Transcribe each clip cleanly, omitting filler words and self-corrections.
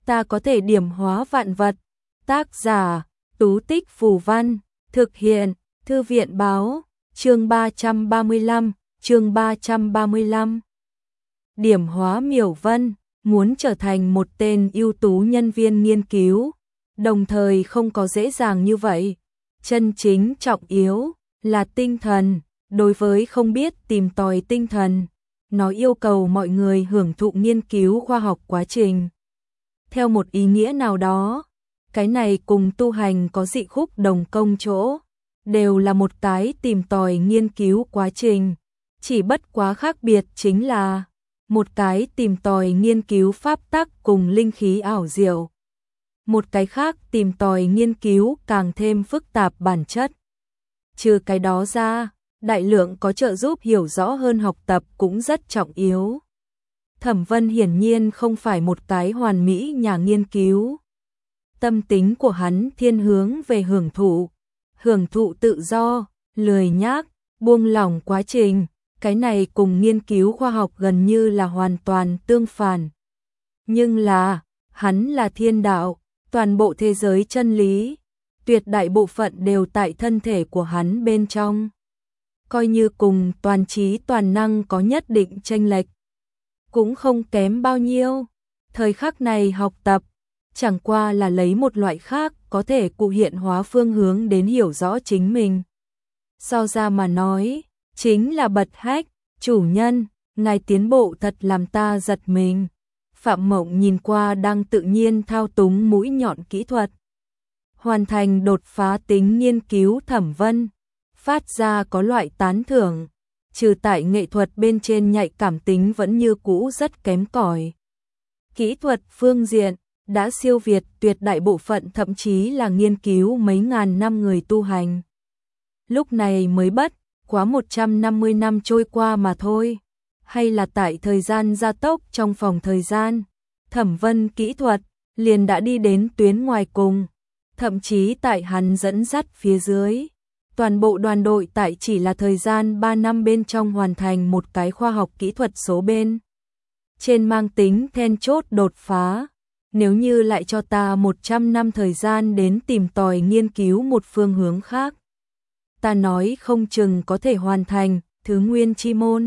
ta có thể điểm hóa vạn vật. Tác giả, Tú Tích Phù Văn, thực hiện, Thư viện Báo, chương 335, chương 335. Điểm hóa Miểu Vân, muốn trở thành một tên ưu tú nhân viên nghiên cứu, đồng thời không có dễ dàng như vậy. Chân chính trọng yếu là tinh thần, đối với không biết tìm tòi tinh thần, nó yêu cầu mọi người hưởng thụ nghiên cứu khoa học quá trình. Theo một ý nghĩa nào đó, cái này cùng tu hành có dị khúc đồng công chỗ, đều là một cái tìm tòi nghiên cứu quá trình, chỉ bất quá khác biệt chính là một cái tìm tòi nghiên cứu pháp tắc cùng linh khí ảo diệu, một cái khác tìm tòi nghiên cứu càng thêm phức tạp bản chất. Trừ cái đó ra, đại lượng có trợ giúp hiểu rõ hơn học tập cũng rất trọng yếu. Thẩm Vân hiển nhiên không phải một cái hoàn mỹ nhà nghiên cứu. Tâm tính của hắn thiên hướng về hưởng thụ tự do, lười nhác, buông lỏng quá trình, cái này cùng nghiên cứu khoa học gần như là hoàn toàn tương phản. Nhưng là, hắn là thiên đạo, toàn bộ thế giới chân lý, tuyệt đại bộ phận đều tại thân thể của hắn bên trong. Coi như cùng toàn trí toàn năng có nhất định chênh lệch, cũng không kém bao nhiêu. Thời khắc này học tập, chẳng qua là lấy một loại khác có thể cụ hiện hóa phương hướng đến hiểu rõ chính mình. So ra mà nói, chính là bật hách, chủ nhân, ngài tiến bộ thật làm ta giật mình. Phạm Mộng nhìn qua đang tự nhiên thao túng mũi nhọn kỹ thuật, hoàn thành đột phá tính nghiên cứu. Thẩm Vân phát ra có loại tán thưởng, trừ tại nghệ thuật bên trên nhạy cảm tính vẫn như cũ rất kém cỏi. Kỹ thuật phương diện đã siêu việt tuyệt đại bộ phận, thậm chí là nghiên cứu mấy ngàn năm người tu hành. Lúc này mới bất quá 150 năm trôi qua mà thôi, hay là tại thời gian gia tốc trong phòng thời gian, Thẩm Vân kỹ thuật liền đã đi đến tuyến ngoài cùng, thậm chí tại hắn dẫn dắt phía dưới, toàn bộ đoàn đội tại chỉ là thời gian 3 năm bên trong hoàn thành một cái khoa học kỹ thuật số bên trên mang tính then chốt đột phá. Nếu như lại cho ta 100 năm thời gian đến tìm tòi nghiên cứu một phương hướng khác, ta nói không chừng có thể hoàn thành thứ nguyên chi môn.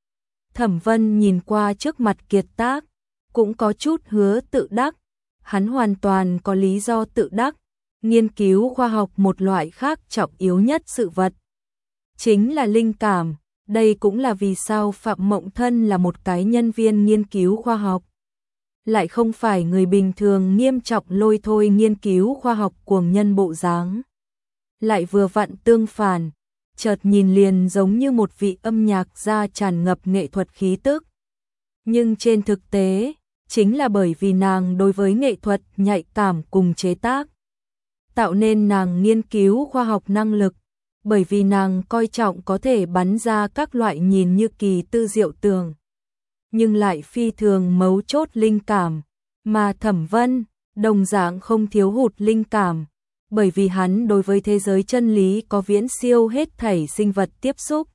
Thẩm Vân nhìn qua trước mặt kiệt tác, cũng có chút hứa tự đắc, hắn hoàn toàn có lý do tự đắc. Nghiên cứu khoa học một loại khác trọng yếu nhất sự vật, chính là linh cảm. Đây cũng là vì sao Phạm Mộng thân là một cái nhân viên nghiên cứu khoa học, lại không phải người bình thường nghiêm trọng lôi thôi nghiên cứu khoa học cuồng nhân bộ dáng. Lại vừa vặn tương phản, chợt nhìn liền giống như một vị âm nhạc gia tràn ngập nghệ thuật khí tức. Nhưng trên thực tế, chính là bởi vì nàng đối với nghệ thuật nhạy cảm cùng chế tác, tạo nên nàng nghiên cứu khoa học năng lực, bởi vì nàng coi trọng có thể bắn ra các loại nhìn như kỳ tư diệu tưởng, nhưng lại phi thường mấu chốt linh cảm, mà Thẩm Vân đồng dạng không thiếu hụt linh cảm, bởi vì hắn đối với thế giới chân lý có viễn siêu hết thảy sinh vật tiếp xúc.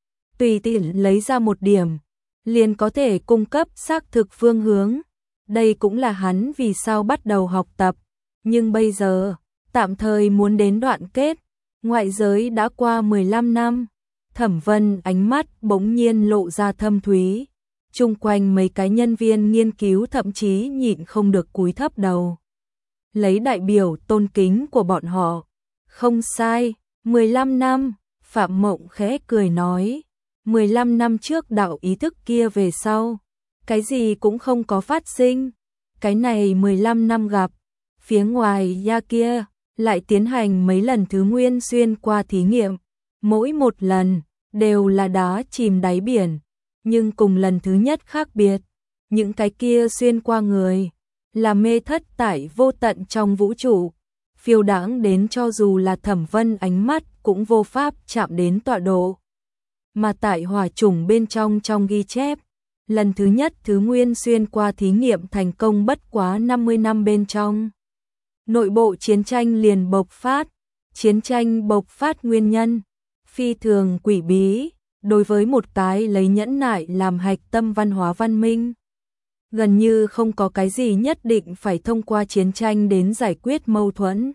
Tùy tiện lấy ra một điểm, liền có thể cung cấp xác thực phương hướng. Đây cũng là hắn vì sao bắt đầu học tập, nhưng bây giờ tạm thời muốn đến đoạn kết. Ngoại giới đã qua 15 năm, Thẩm Vân ánh mắt bỗng nhiên lộ ra thâm thúy. Chung quanh mấy cái nhân viên nghiên cứu thậm chí nhịn không được cúi thấp đầu, lấy đại biểu tôn kính của bọn họ. Không sai, 15 năm, Phạm Mộng khẽ cười nói. 15 năm trước đạo ý thức kia về sau, cái gì cũng không có phát sinh. Cái này 15 năm gặp, phía ngoài ya kia lại tiến hành mấy lần thứ nguyên xuyên qua thí nghiệm, mỗi một lần đều là đá chìm đáy biển, nhưng cùng lần thứ nhất khác biệt, những cái kia xuyên qua người là mê thất tại vô tận trong vũ trụ, phiêu đãng đến cho dù là Thẩm Vân ánh mắt cũng vô pháp chạm đến tọa độ. Mà tại hỏa chủng bên trong ghi chép, lần thứ nhất thứ nguyên xuyên qua thí nghiệm thành công bất quá 50 năm bên trong. Nội bộ chiến tranh liền bộc phát, chiến tranh bộc phát nguyên nhân phi thường quỷ bí, đối với một cái lấy nhẫn nại làm hạch tâm văn hóa văn minh. Gần như không có cái gì nhất định phải thông qua chiến tranh đến giải quyết mâu thuẫn.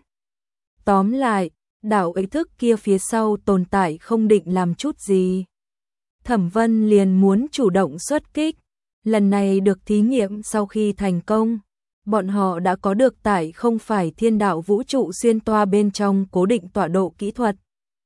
Tóm lại, đạo ý thức kia phía sau tồn tại không định làm chút gì. Thẩm Vân liền muốn chủ động xuất kích. Lần này được thí nghiệm sau khi thành công, bọn họ đã có được tải không phải thiên đạo vũ trụ xuyên toa bên trong cố định tọa độ kỹ thuật.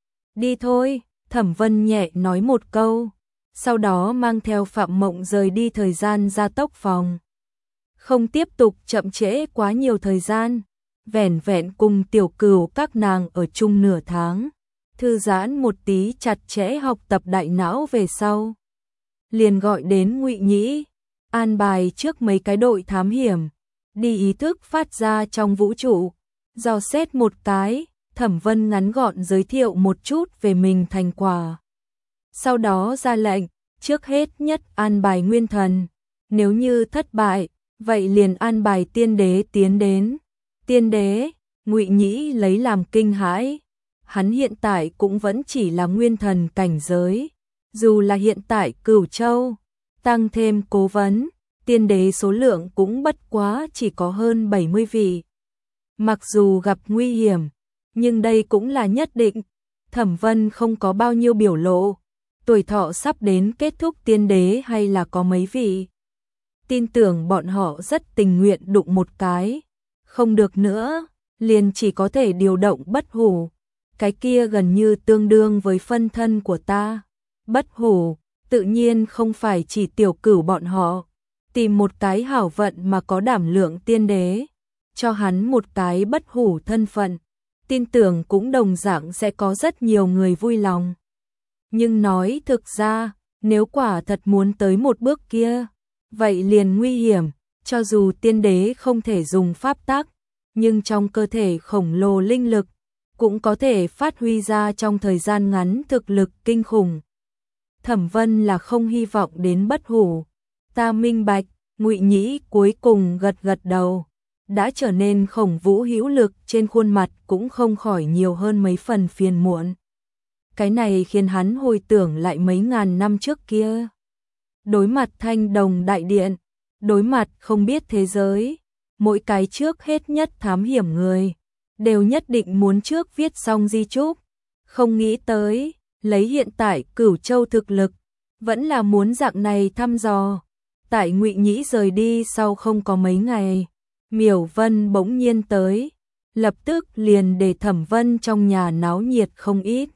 Đi thôi, Thẩm Vân nhẹ nói một câu, sau đó mang theo Phạm Mộng rời đi thời gian gia tốc phòng. Không tiếp tục chậm trễ quá nhiều thời gian, vẻn vẹn cùng Tiểu Cửu các nàng ở chung nửa tháng, thư giãn một tí chặt chẽ học tập đại não về sau. Liền gọi đến Ngụy Nhĩ, an bài trước mấy cái đội thám hiểm, đi ý thức phát ra trong vũ trụ, dò xét một cái. Thẩm Vân ngắn gọn giới thiệu một chút về mình thành quả. Sau đó ra lệnh, trước hết nhất an bài nguyên thần, nếu như thất bại, vậy liền an bài tiên đế tiến đến. Tiên đế, Ngụy Nhĩ lấy làm kinh hãi, hắn hiện tại cũng vẫn chỉ là nguyên thần cảnh giới, dù là hiện tại Cửu Châu, tăng thêm cố vấn, tiên đế số lượng cũng bất quá chỉ có hơn 70 vị. Mặc dù gặp nguy hiểm, nhưng đây cũng là nhất định. Thẩm Vân không có bao nhiêu biểu lộ, tuổi thọ sắp đến kết thúc tiên đế hay là có mấy vị. Tin tưởng bọn họ rất tình nguyện đụng một cái, không được nữa, liền chỉ có thể điều động bất hủ. Cái kia gần như tương đương với phân thân của ta. Bất hủ, tự nhiên không phải chỉ Tiểu Cửu bọn họ. Tìm một cái hảo vận mà có đảm lượng tiên đế, cho hắn một cái bất hủ thân phận. Tin tưởng cũng đồng dạng sẽ có rất nhiều người vui lòng. Nhưng nói thực ra, nếu quả thật muốn tới một bước kia, vậy liền nguy hiểm, cho dù tiên đế không thể dùng pháp tắc, nhưng trong cơ thể khổng lồ linh lực, cũng có thể phát huy ra trong thời gian ngắn thực lực kinh khủng. Thẩm Vân là không hy vọng đến bất hủ. Ta minh bạch, Ngụy Nhĩ cuối cùng gật gật đầu. Đã trở nên Khổng Vũ hữu lực, trên khuôn mặt cũng không khỏi nhiều hơn mấy phần phiền muộn. Cái này khiến hắn hồi tưởng lại mấy ngàn năm trước kia. Đối mặt Thanh Đồng Đại Điện, đối mặt không biết thế giới, mỗi cái trước hết nhất thám hiểm người, đều nhất định muốn trước viết xong di chúc. Không nghĩ tới, lấy hiện tại Cửu Châu thực lực, vẫn là muốn dạng này thăm dò. Tại Ngụy Nhĩ rời đi sau không có mấy ngày, Miểu Vân bỗng nhiên tới, lập tức liền để Thẩm Vân trong nhà náo nhiệt không ít.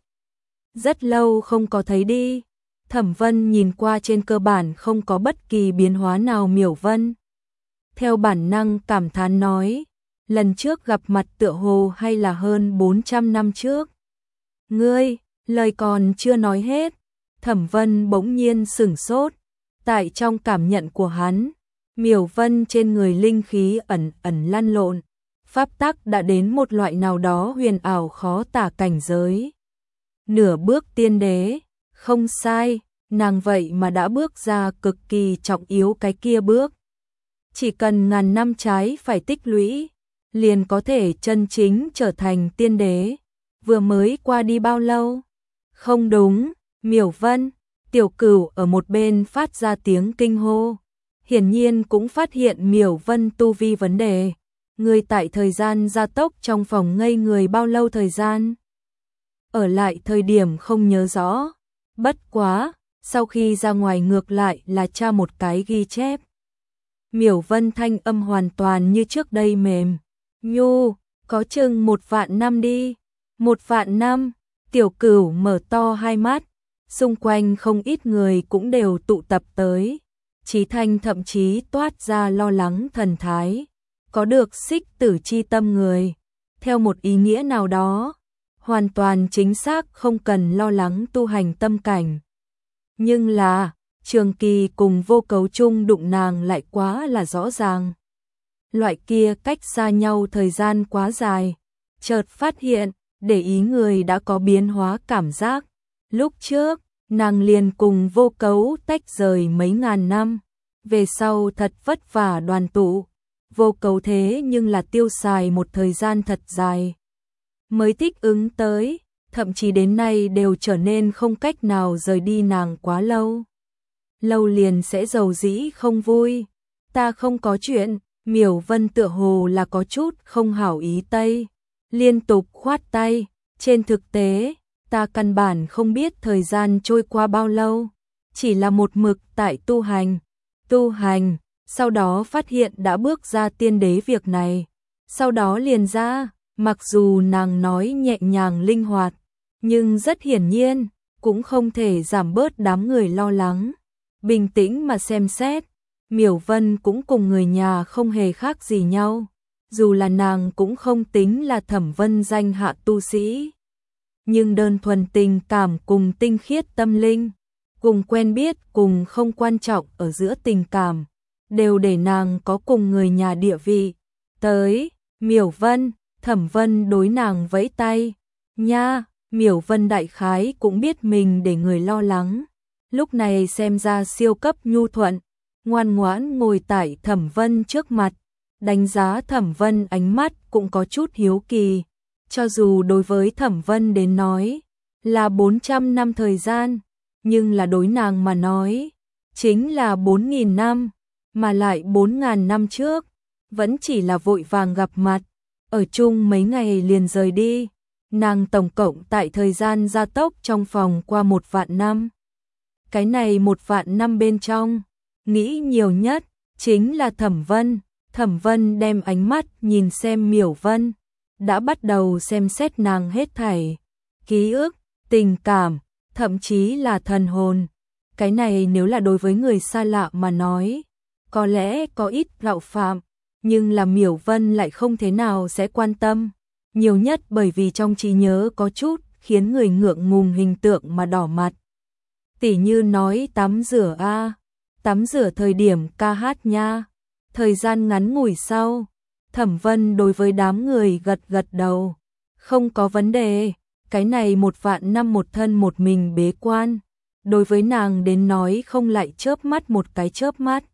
Rất lâu không có thấy đi. Thẩm Vân nhìn qua trên cơ bản không có bất kỳ biến hóa nào Miểu Vân. Theo bản năng cảm thán nói, lần trước gặp mặt tựa hồ hay là hơn 400 năm trước. Ngươi, lời còn chưa nói hết, Thẩm Vân bỗng nhiên sửng sốt. Tại trong cảm nhận của hắn, Miểu Vân trên người linh khí ẩn ẩn lăn lộn, pháp tắc đã đến một loại nào đó huyền ảo khó tả cảnh giới. Nửa bước tiên đế, không sai, nàng vậy mà đã bước ra cực kỳ trọng yếu cái kia bước. Chỉ cần ngàn năm trái phải tích lũy, liền có thể chân chính trở thành tiên đế. Vừa mới qua đi bao lâu? Không đúng, Miểu Vân, Tiểu Cửu ở một bên phát ra tiếng kinh hô. Hiển nhiên cũng phát hiện Miểu Vân tu vi vấn đề. Người tại thời gian gia tốc trong phòng ngây người bao lâu thời gian? Ở lại thời điểm không nhớ rõ. Bất quá, sau khi ra ngoài ngược lại là tra một cái ghi chép. Miểu Vân thanh âm hoàn toàn như trước đây mềm. Nhu, có chừng 1 vạn năm đi. 1 vạn năm, Tiểu Cửu mở to hai mắt. Xung quanh không ít người cũng đều tụ tập tới. Chí Thanh thậm chí toát ra lo lắng thần thái. Có được xích tử chi tâm người. Theo một ý nghĩa nào đó, hoàn toàn chính xác không cần lo lắng tu hành tâm cảnh. Nhưng là, Trường Kỳ cùng Vô Cấu chung đụng nàng lại quá là rõ ràng. Loại kia cách xa nhau thời gian quá dài, chợt phát hiện, để ý người đã có biến hóa cảm giác. Lúc trước, nàng liền cùng Vô Cấu tách rời mấy ngàn năm, về sau thật vất vả đoàn tụ. Vô Cấu thế nhưng là tiêu xài một thời gian thật dài mới thích ứng tới, thậm chí đến nay đều trở nên không cách nào rời đi nàng quá lâu. Lâu liền sẽ giàu dĩ không vui. Ta không có chuyện, Miểu Vân tựa hồ là có chút không hảo ý tây, liên tục khoát tay, trên thực tế, ta căn bản không biết thời gian trôi qua bao lâu, chỉ là một mực tại tu hành, sau đó phát hiện đã bước ra tiên đế việc này, sau đó liền ra, mặc dù nàng nói nhẹ nhàng linh hoạt, nhưng rất hiển nhiên, cũng không thể giảm bớt đám người lo lắng. Bình tĩnh mà xem xét, Miểu Vân cũng cùng người nhà không hề khác gì nhau, dù là nàng cũng không tính là Thẩm Vân danh hạ tu sĩ. Nhưng đơn thuần tình cảm cùng tinh khiết tâm linh, cùng quen biết cùng không quan trọng ở giữa tình cảm, đều để nàng có cùng người nhà địa vị. Tới, Miểu Vân, Thẩm Vân đối nàng vẫy tay, nha, Miểu Vân đại khái cũng biết mình để người lo lắng. Lúc này xem ra siêu cấp nhu thuận, ngoan ngoãn ngồi tại Thẩm Vân trước mặt, đánh giá Thẩm Vân ánh mắt cũng có chút hiếu kỳ, cho dù đối với Thẩm Vân đến nói là 400 năm thời gian, nhưng là đối nàng mà nói, chính là 4.000 năm, mà lại 4.000 năm trước, vẫn chỉ là vội vàng gặp mặt, ở chung mấy ngày liền rời đi, nàng tổng cộng tại thời gian gia tốc trong phòng qua 1 vạn năm. Cái này 1 vạn năm bên trong, nghĩ nhiều nhất, chính là Thẩm Vân đem ánh mắt nhìn xem Miểu Vân, đã bắt đầu xem xét nàng hết thảy, ký ức, tình cảm, thậm chí là thần hồn. Cái này nếu là đối với người xa lạ mà nói, có lẽ có ít rạo phạm, nhưng là Miểu Vân lại không thế nào sẽ quan tâm, nhiều nhất bởi vì trong trí nhớ có chút khiến người ngượng ngùng hình tượng mà đỏ mặt. Tỉ như nói tắm rửa tắm rửa thời điểm ca hát nha. Thời gian ngắn ngủi sau, Thẩm Vân đối với đám người gật gật đầu, không có vấn đề, cái này 1 vạn năm một thân một mình bế quan, đối với nàng đến nói không lại chớp mắt một cái chớp mắt.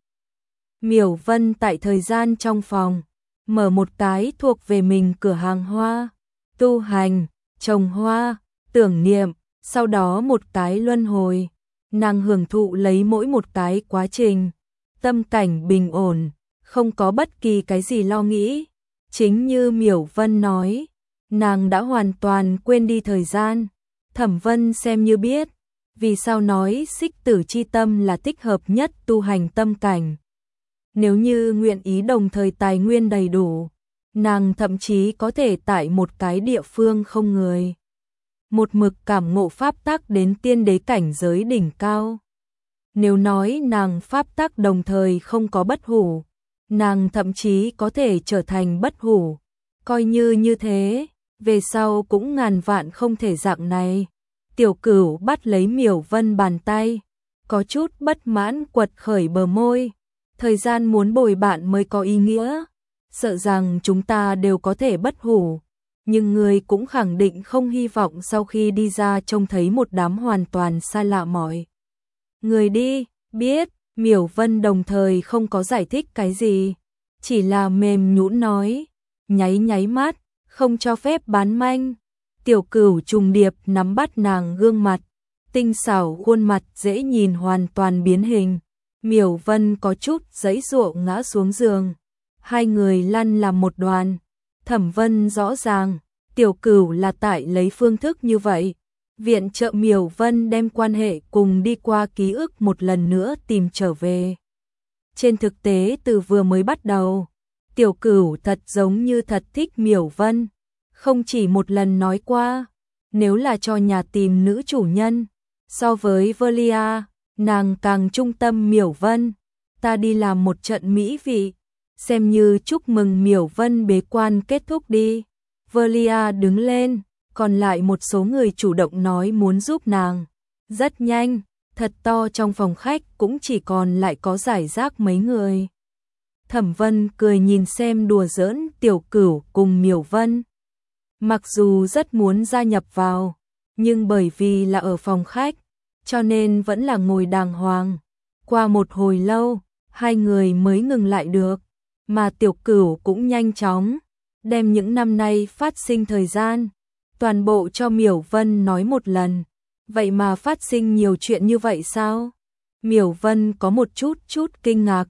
Miểu Vân tại thời gian trong phòng, mở một cái thuộc về mình cửa hàng hoa, tu hành, trồng hoa, tưởng niệm, sau đó một cái luân hồi, nàng hưởng thụ lấy mỗi một cái quá trình, tâm cảnh bình ổn, không có bất kỳ cái gì lo nghĩ. Chính như Miểu Vân nói, nàng đã hoàn toàn quên đi thời gian. Thẩm Vân xem như biết, vì sao nói xích tử chi tâm là thích hợp nhất tu hành tâm cảnh. Nếu như nguyện ý đồng thời tài nguyên đầy đủ, nàng thậm chí có thể tại một cái địa phương không người, một mực cảm ngộ pháp tắc đến tiên đế cảnh giới đỉnh cao. Nếu nói nàng pháp tắc đồng thời không có bất hủ, nàng thậm chí có thể trở thành bất hủ, coi như thế, về sau cũng ngàn vạn không thể dạng này. Tiểu Cửu bắt lấy Miểu Vân bàn tay, có chút bất mãn quật khởi bờ môi, thời gian muốn bồi bạn mới có ý nghĩa, sợ rằng chúng ta đều có thể bất hủ, nhưng người cũng khẳng định không hy vọng sau khi đi ra trông thấy một đám hoàn toàn xa lạ mọi người đi. Biết, Miểu Vân đồng thời không có giải thích cái gì, chỉ là mềm nhũn nói, nháy mắt, không cho phép bán manh. Tiểu Cửu trùng điệp nắm bắt nàng gương mặt, tinh xảo khuôn mặt dễ nhìn hoàn toàn biến hình. Miểu Vân có chút giãy giụa ngã xuống giường, hai người lăn làm một đoàn. Thẩm Vân rõ ràng, Tiểu Cửu là tại lấy phương thức như vậy, viện trợ Miểu Vân đem quan hệ cùng đi qua ký ức một lần nữa tìm trở về. Trên thực tế từ vừa mới bắt đầu, Tiểu Cửu thật giống như thật thích Miểu Vân, không chỉ một lần nói qua, nếu là cho nhà tìm nữ chủ nhân, so với Velia, nàng càng trung tâm Miểu Vân, ta đi làm một trận mỹ vị, xem như chúc mừng Miểu Vân bế quan kết thúc đi. Velia đứng lên, còn lại một số người chủ động nói muốn giúp nàng. Rất nhanh, thật to trong phòng khách cũng chỉ còn lại có rải rác mấy người. Thẩm Vân cười nhìn xem đùa giỡn Tiểu Cửu cùng Miểu Vân. Mặc dù rất muốn gia nhập vào, nhưng bởi vì là ở phòng khách, cho nên vẫn là ngồi đàng hoàng. Qua một hồi lâu, hai người mới ngừng lại được, mà Tiểu Cửu cũng nhanh chóng đem những năm nay phát sinh thời gian toàn bộ cho Miểu Vân nói một lần. Vậy mà phát sinh nhiều chuyện như vậy sao? Miểu Vân có một chút kinh ngạc,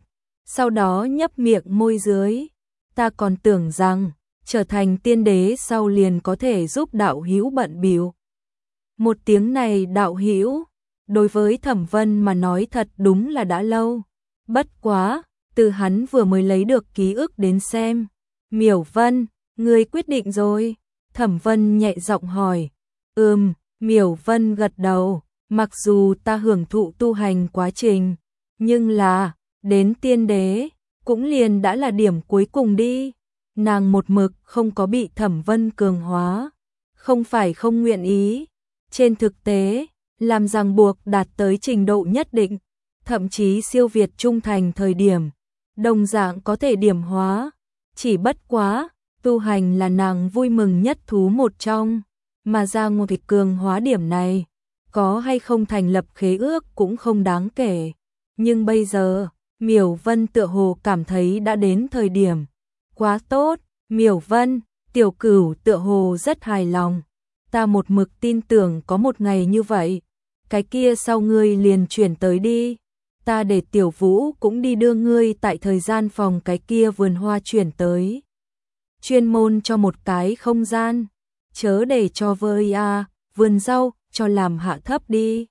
sau đó nhấp miệng môi dưới. Ta còn tưởng rằng trở thành tiên đế sau liền có thể giúp đạo hữu bận bịu. Một tiếng này đạo hữu, đối với Thẩm Vân mà nói thật đúng là đã lâu. Bất quá, từ hắn vừa mới lấy được ký ức đến xem. Miểu Vân, ngươi quyết định rồi? Thẩm Vân nhẹ giọng hỏi. Miểu Vân gật đầu, mặc dù ta hưởng thụ tu hành quá trình, nhưng là, đến tiên đế, cũng liền đã là điểm cuối cùng đi. Nàng một mực không có bị Thẩm Vân cường hóa, không phải không nguyện ý. Trên thực tế, làm ràng buộc đạt tới trình độ nhất định, thậm chí siêu việt trung thành thời điểm, đồng dạng có thể điểm hóa. Chỉ bất quá, tu hành là nàng vui mừng nhất thú một trong, mà ra một cái cường hóa điểm này, có hay không thành lập khế ước cũng không đáng kể. Nhưng bây giờ, Miểu Vân tựa hồ cảm thấy đã đến thời điểm. Quá tốt, Miểu Vân, tiểu cửu tựa hồ rất hài lòng. Ta một mực tin tưởng có một ngày như vậy. Cái kia sau ngươi liền chuyển tới đi. Ta để Tiểu Vũ cũng đi đưa ngươi tại thời gian phòng cái kia vườn hoa chuyển tới. Chuyên môn cho một cái không gian. Chớ để cho vơi vườn rau, cho làm hạ thấp đi.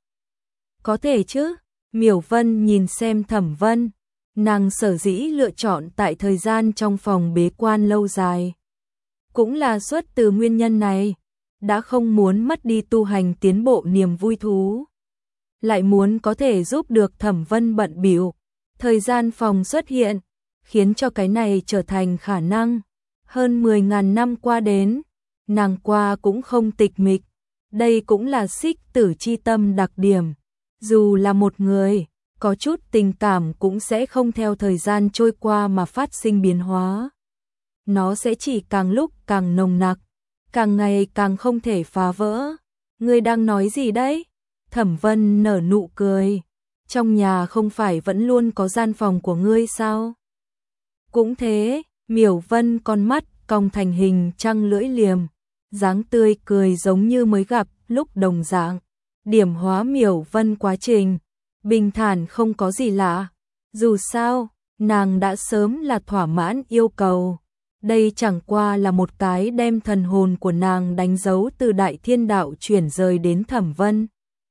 Có thể chứ? Miểu Vân nhìn xem Thẩm Vân. Nàng sở dĩ lựa chọn tại thời gian trong phòng bế quan lâu dài. Cũng là xuất từ nguyên nhân này. Đã không muốn mất đi tu hành tiến bộ niềm vui thú. Lại muốn có thể giúp được Thẩm Vân bận bịu. Thời gian phòng xuất hiện, khiến cho cái này trở thành khả năng. Hơn 10.000 năm qua đến, nàng qua cũng không tịch mịch. Đây cũng là xích tử chi tâm đặc điểm. Dù là một người, có chút tình cảm cũng sẽ không theo thời gian trôi qua mà phát sinh biến hóa. Nó sẽ chỉ càng lúc càng nồng nặc, càng ngày càng không thể phá vỡ. Ngươi đang nói gì đấy? Thẩm Vân nở nụ cười. Trong nhà không phải vẫn luôn có gian phòng của ngươi sao? Cũng thế, Miểu Vân con mắt cong thành hình trăng lưỡi liềm, dáng tươi cười giống như mới gặp lúc đồng dạng. Điểm hóa Miểu Vân quá trình bình thản không có gì lạ. Dù sao, nàng đã sớm là thỏa mãn yêu cầu. Đây chẳng qua là một cái đem thần hồn của nàng đánh dấu từ Đại Thiên Đạo chuyển rời đến Thẩm Vân.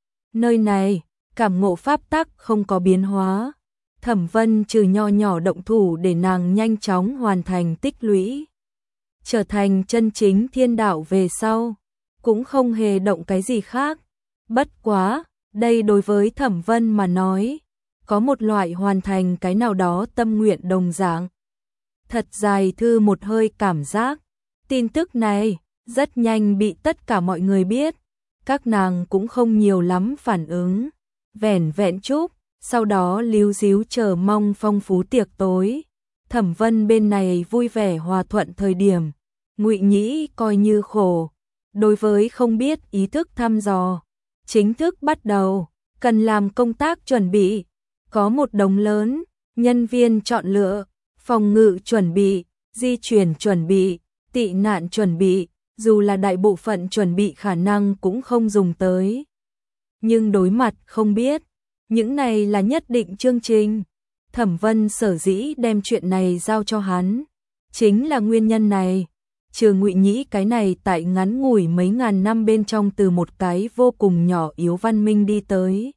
Nơi này, cảm ngộ pháp tắc không có biến hóa. Thẩm Vân trừ nho nhỏ động thủ để nàng nhanh chóng hoàn thành tích lũy. Trở thành chân chính thiên đạo về sau, cũng không hề động cái gì khác. Bất quá, đây đối với Thẩm Vân mà nói, có một loại hoàn thành cái nào đó tâm nguyện đồng dạng. Thật dài thư một hơi cảm giác. Tin tức này rất nhanh bị tất cả mọi người biết. Các nàng cũng không nhiều lắm phản ứng. Vẻn vẹn chút, sau đó líu díu chờ mong phong phú tiệc tối. Thẩm Vân bên này vui vẻ hòa thuận thời điểm. Ngụy Nhĩ coi như khổ. Đối với không biết ý thức thăm dò. Chính thức bắt đầu, cần làm công tác chuẩn bị. Có một đống lớn, nhân viên chọn lựa. Phòng ngự chuẩn bị, di chuyển chuẩn bị, tị nạn chuẩn bị, dù là đại bộ phận chuẩn bị khả năng cũng không dùng tới. Nhưng đối mặt không biết, những này là nhất định chương trình. Thẩm Vân sở dĩ đem chuyện này giao cho hắn, chính là nguyên nhân này. Trừ Ngụy Nhĩ cái này tại ngắn ngủi mấy ngàn năm bên trong từ một cái vô cùng nhỏ yếu văn minh đi tới.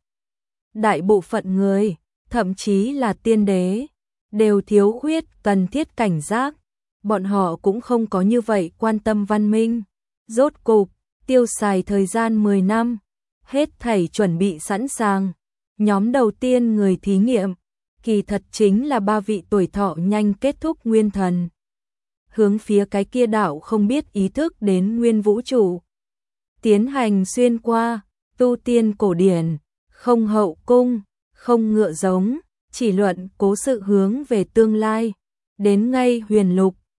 Đại bộ phận người, thậm chí là tiên đế, đều thiếu khuyết cần thiết cảnh giác. Bọn họ cũng không có như vậy quan tâm văn minh. Rốt cục, tiêu xài thời gian 10 năm, hết thảy chuẩn bị sẵn sàng. Nhóm đầu tiên người thí nghiệm, kỳ thật chính là 3 vị tuổi thọ nhanh kết thúc nguyên thần. Hướng phía cái kia đảo không biết ý thức đến nguyên vũ trụ. Tiến hành xuyên qua, tu tiên cổ điển, không hậu cung, không ngựa giống. Chỉ luận cố sự hướng về tương lai, đến ngay huyền lục,